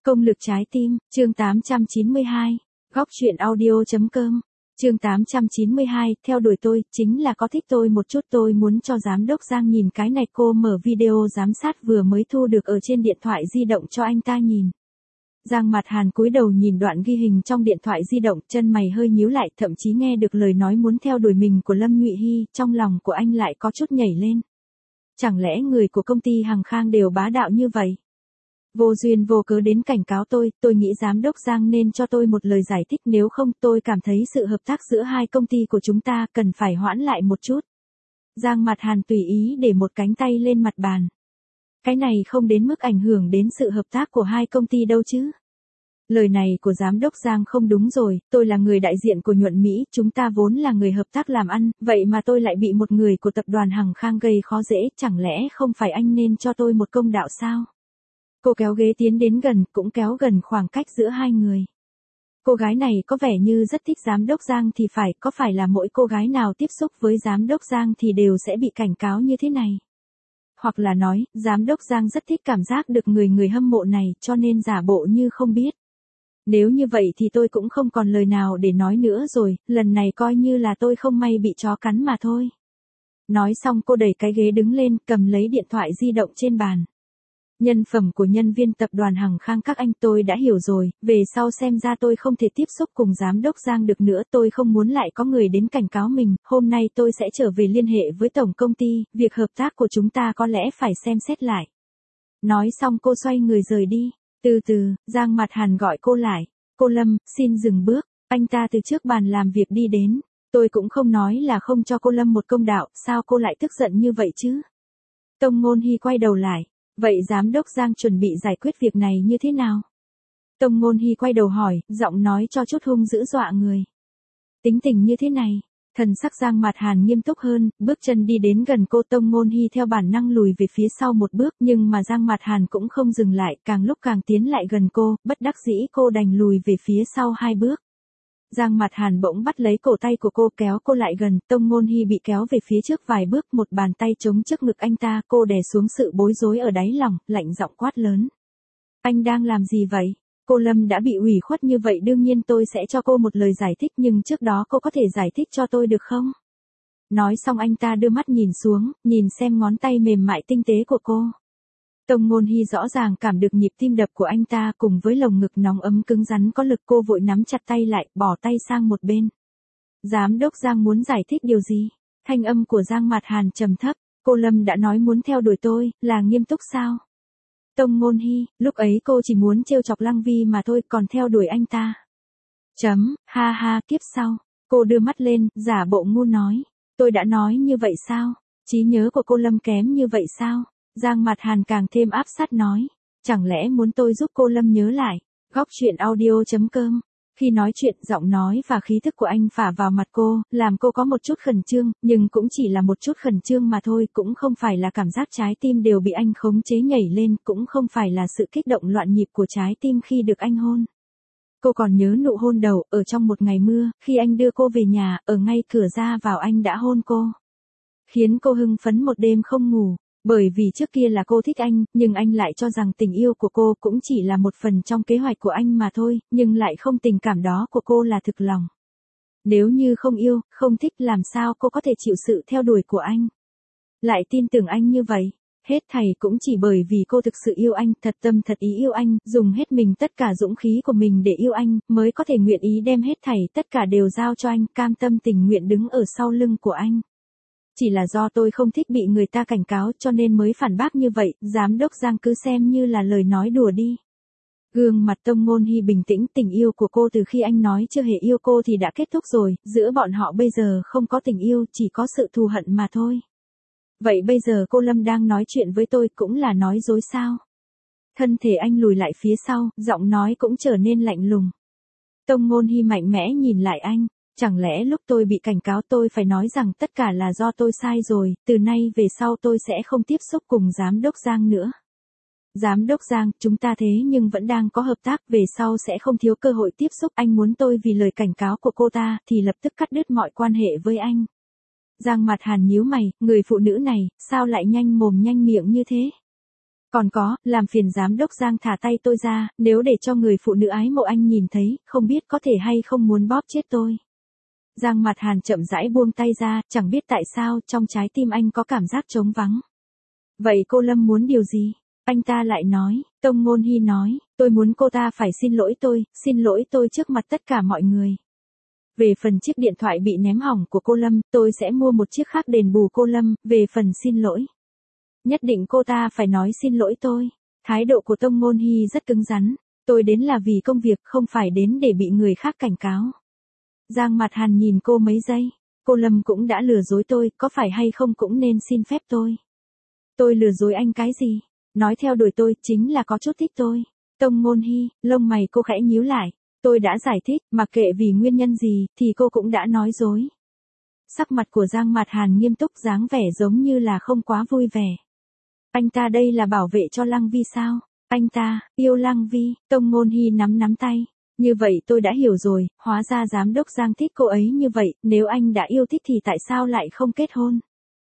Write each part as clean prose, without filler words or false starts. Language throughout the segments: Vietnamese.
Công lực trái tim, chương 892, góc truyện audio.com, chương 892, theo đuổi tôi, chính là có thích tôi một chút. Tôi muốn cho giám đốc Giang nhìn cái này. Cô mở video giám sát vừa mới thu được ở trên điện thoại di động cho anh ta nhìn. Giang Mạt Hàn cúi đầu nhìn đoạn ghi hình trong điện thoại di động, chân mày hơi nhíu lại, thậm chí nghe được lời nói muốn theo đuổi mình của Lâm Nhụy Hy, trong lòng của anh lại có chút nhảy lên. Chẳng lẽ người của công ty Hằng Khang đều bá đạo như vậy? Vô duyên vô cớ đến cảnh cáo tôi nghĩ giám đốc Giang nên cho tôi một lời giải thích, nếu không tôi cảm thấy sự hợp tác giữa hai công ty của chúng ta cần phải hoãn lại một chút. Giang Mạt Hàn tùy ý để một cánh tay lên mặt bàn. Cái này không đến mức ảnh hưởng đến sự hợp tác của hai công ty đâu chứ. Lời này của giám đốc Giang không đúng rồi, tôi là người đại diện của Nhuận Mỹ, chúng ta vốn là người hợp tác làm ăn, vậy mà tôi lại bị một người của tập đoàn Hằng Khang gây khó dễ, chẳng lẽ không phải anh nên cho tôi một công đạo sao? Cô kéo ghế tiến đến gần, cũng kéo gần khoảng cách giữa hai người. Cô gái này có vẻ như rất thích giám đốc Giang thì phải, có phải là mỗi cô gái nào tiếp xúc với giám đốc Giang thì đều sẽ bị cảnh cáo như thế này? Hoặc là nói, giám đốc Giang rất thích cảm giác được người hâm mộ này, cho nên giả bộ như không biết. Nếu như vậy thì tôi cũng không còn lời nào để nói nữa rồi, lần này coi như là tôi không may bị chó cắn mà thôi. Nói xong cô đẩy cái ghế đứng lên, cầm lấy điện thoại di động trên bàn. Nhân phẩm của nhân viên tập đoàn Hằng Khang các anh, tôi đã hiểu rồi, về sau xem ra tôi không thể tiếp xúc cùng giám đốc Giang được nữa, tôi không muốn lại có người đến cảnh cáo mình, hôm nay tôi sẽ trở về liên hệ với tổng công ty, việc hợp tác của chúng ta có lẽ phải xem xét lại. Nói xong cô xoay người rời đi, từ từ, Giang Mạt Hàn gọi cô lại, cô Lâm, xin dừng bước, anh ta từ trước bàn làm việc đi đến, tôi cũng không nói là không cho cô Lâm một công đạo, sao cô lại tức giận như vậy chứ? Tông Ngôn Hy quay đầu lại. Vậy giám đốc Giang chuẩn bị giải quyết việc này như thế nào? Tông Ngôn Hy quay đầu hỏi, giọng nói cho chút hung dữ dọa người. Tính tình như thế này, thần sắc Giang Mạt Hàn nghiêm túc hơn, bước chân đi đến gần cô. Tông Ngôn Hy theo bản năng lùi về phía sau một bước, nhưng mà Giang Mạt Hàn cũng không dừng lại, càng lúc càng tiến lại gần cô, bất đắc dĩ cô đành lùi về phía sau hai bước. Giang Mạt Hàn bỗng bắt lấy cổ tay của cô kéo cô lại gần, Tông Ngôn Hy bị kéo về phía trước vài bước, một bàn tay chống trước ngực anh ta, cô đè xuống sự bối rối ở đáy lòng, lạnh giọng quát lớn. Anh đang làm gì vậy? Cô Lâm đã bị ủy khuất như vậy, đương nhiên tôi sẽ cho cô một lời giải thích, nhưng trước đó cô có thể giải thích cho tôi được không? Nói xong anh ta đưa mắt nhìn xuống, nhìn xem ngón tay mềm mại tinh tế của cô. Tông Ngôn Hy rõ ràng cảm được nhịp tim đập của anh ta cùng với lồng ngực nóng ấm cứng rắn có lực, cô vội nắm chặt tay lại, bỏ tay sang một bên. Giám đốc Giang muốn giải thích điều gì? Thanh âm của Giang Mạt Hàn trầm thấp, cô Lâm đã nói muốn theo đuổi tôi, là nghiêm túc sao? Tông Ngôn Hy, lúc ấy cô chỉ muốn trêu chọc Lăng Vi mà thôi, còn theo đuổi anh ta. Ha ha, kiếp sau. Cô đưa mắt lên, giả bộ ngu nói. Tôi đã nói như vậy sao? Trí nhớ của cô Lâm kém như vậy sao? Giang Mạt Hàn càng thêm áp sát nói. Chẳng lẽ muốn tôi giúp cô Lâm nhớ lại? Góc truyện audio.com. Khi nói chuyện, giọng nói và khí thức của anh phả vào mặt cô, làm cô có một chút khẩn trương, nhưng cũng chỉ là một chút khẩn trương mà thôi, cũng không phải là cảm giác trái tim đều bị anh khống chế nhảy lên, cũng không phải là sự kích động loạn nhịp của trái tim khi được anh hôn. Cô còn nhớ nụ hôn đầu, ở trong một ngày mưa, khi anh đưa cô về nhà, ở ngay cửa ra vào anh đã hôn cô. Khiến cô hưng phấn một đêm không ngủ. Bởi vì trước kia là cô thích anh, nhưng anh lại cho rằng tình yêu của cô cũng chỉ là một phần trong kế hoạch của anh mà thôi, nhưng lại không tình cảm đó của cô là thực lòng. Nếu như không yêu, không thích, làm sao cô có thể chịu sự theo đuổi của anh? Lại tin tưởng anh như vậy? Hết thảy cũng chỉ bởi vì cô thực sự yêu anh, thật tâm thật ý yêu anh, dùng hết mình tất cả dũng khí của mình để yêu anh, mới có thể nguyện ý đem hết thảy tất cả đều giao cho anh, cam tâm tình nguyện đứng ở sau lưng của anh. Chỉ là do tôi không thích bị người ta cảnh cáo cho nên mới phản bác như vậy, giám đốc Giang cứ xem như là lời nói đùa đi. Gương mặt Tông Ngôn Hy bình tĩnh, tình yêu của cô từ khi anh nói chưa hề yêu cô thì đã kết thúc rồi, giữa bọn họ bây giờ không có tình yêu, chỉ có sự thù hận mà thôi. Vậy bây giờ cô Lâm đang nói chuyện với tôi cũng là nói dối sao? Thân thể anh lùi lại phía sau, giọng nói cũng trở nên lạnh lùng. Tông Ngôn Hy mạnh mẽ nhìn lại anh. Chẳng lẽ lúc tôi bị cảnh cáo tôi phải nói rằng tất cả là do tôi sai rồi, từ nay về sau tôi sẽ không tiếp xúc cùng giám đốc Giang nữa. Giám đốc Giang, chúng ta thế nhưng vẫn đang có hợp tác, về sau sẽ không thiếu cơ hội tiếp xúc, anh muốn tôi vì lời cảnh cáo của cô ta thì lập tức cắt đứt mọi quan hệ với anh. Giang Mạt Hàn nhíu mày, người phụ nữ này, sao lại nhanh mồm nhanh miệng như thế? Còn có, làm phiền giám đốc Giang thả tay tôi ra, nếu để cho người phụ nữ ái mộ anh nhìn thấy, không biết có thể hay không muốn bóp chết tôi. Giang Mạt Hàn chậm rãi buông tay ra, chẳng biết tại sao, trong trái tim anh có cảm giác trống vắng. Vậy cô Lâm muốn điều gì? Anh ta lại nói, Tông Ngôn Hy nói, tôi muốn cô ta phải xin lỗi tôi trước mặt tất cả mọi người. Về phần chiếc điện thoại bị ném hỏng của cô Lâm, tôi sẽ mua một chiếc khác đền bù cô Lâm, về phần xin lỗi. Nhất định cô ta phải nói xin lỗi tôi. Thái độ của Tông Ngôn Hy rất cứng rắn, tôi đến là vì công việc không phải đến để bị người khác cảnh cáo. Giang Mạt Hàn nhìn cô mấy giây, cô Lâm cũng đã lừa dối tôi, có phải hay không cũng nên xin phép tôi. Tôi lừa dối anh cái gì? Nói theo đuổi tôi chính là có chút thích tôi. Tông Ngôn Hy, lông mày cô khẽ nhíu lại. Tôi đã giải thích, mặc kệ vì nguyên nhân gì, thì cô cũng đã nói dối. Sắc mặt của Giang Mạt Hàn nghiêm túc dáng vẻ giống như là không quá vui vẻ. Anh ta đây là bảo vệ cho Lăng Vi sao? Anh ta, yêu Lăng Vi, Tông Ngôn Hy nắm tay. Như vậy tôi đã hiểu rồi, hóa ra giám đốc Giang thích cô ấy như vậy, nếu anh đã yêu thích thì tại sao lại không kết hôn?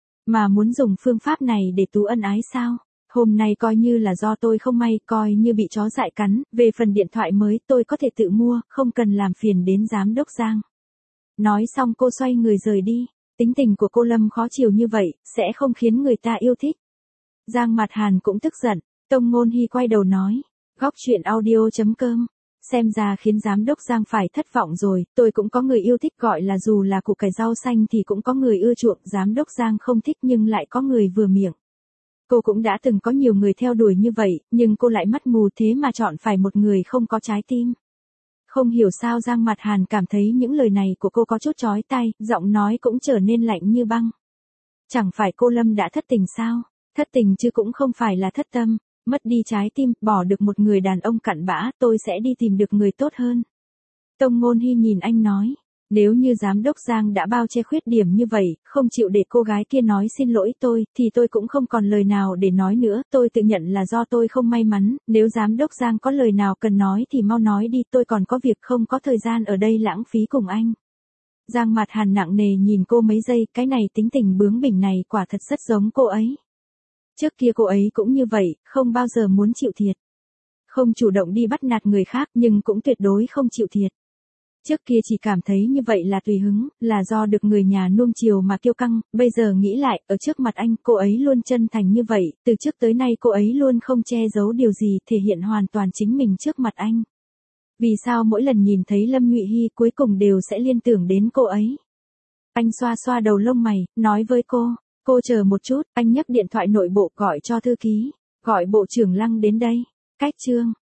Mà muốn dùng phương pháp này để tú ân ái sao? Hôm nay coi như là do tôi không may, coi như bị chó dại cắn, về phần điện thoại mới tôi có thể tự mua, không cần làm phiền đến giám đốc Giang. Nói xong cô xoay người rời đi, tính tình của cô Lâm khó chịu như vậy, sẽ không khiến người ta yêu thích. Giang Mạt Hàn cũng tức giận, Tông Ngôn Hy quay đầu nói, góc chuyện audio.com. Xem ra khiến giám đốc Giang phải thất vọng rồi, tôi cũng có người yêu thích gọi là dù là củ cải rau xanh thì cũng có người ưa chuộng, giám đốc Giang không thích nhưng lại có người vừa miệng. Cô cũng đã từng có nhiều người theo đuổi như vậy, nhưng cô lại mắt mù thế mà chọn phải một người không có trái tim. Không hiểu sao Giang Mạt Hàn cảm thấy những lời này của cô có chút chói tai, giọng nói cũng trở nên lạnh như băng. Chẳng phải cô Lâm đã thất tình sao? Thất tình chứ cũng không phải là thất tâm. Mất đi trái tim, bỏ được một người đàn ông cặn bã, tôi sẽ đi tìm được người tốt hơn. Tông Ngôn Hy nhìn anh nói, nếu như giám đốc Giang đã bao che khuyết điểm như vậy, không chịu để cô gái kia nói xin lỗi tôi, thì tôi cũng không còn lời nào để nói nữa, tôi tự nhận là do tôi không may mắn, nếu giám đốc Giang có lời nào cần nói thì mau nói đi, tôi còn có việc không có thời gian ở đây lãng phí cùng anh. Giang Mạt Hàn nặng nề nhìn cô mấy giây, cái này tính tình bướng bỉnh này quả thật rất giống cô ấy. Trước kia cô ấy cũng như vậy, không bao giờ muốn chịu thiệt. Không chủ động đi bắt nạt người khác nhưng cũng tuyệt đối không chịu thiệt. Trước kia chỉ cảm thấy như vậy là tùy hứng, là do được người nhà nuông chiều mà kiêu căng, bây giờ nghĩ lại, ở trước mặt anh, cô ấy luôn chân thành như vậy, từ trước tới nay cô ấy luôn không che giấu điều gì, thể hiện hoàn toàn chính mình trước mặt anh. Vì sao mỗi lần nhìn thấy Lâm Nhụy Hy cuối cùng đều sẽ liên tưởng đến cô ấy? Anh xoa xoa đầu lông mày, nói với cô chờ một chút, anh nhấc điện thoại nội bộ gọi cho thư ký, gọi bộ trưởng Lăng đến đây. Cách chương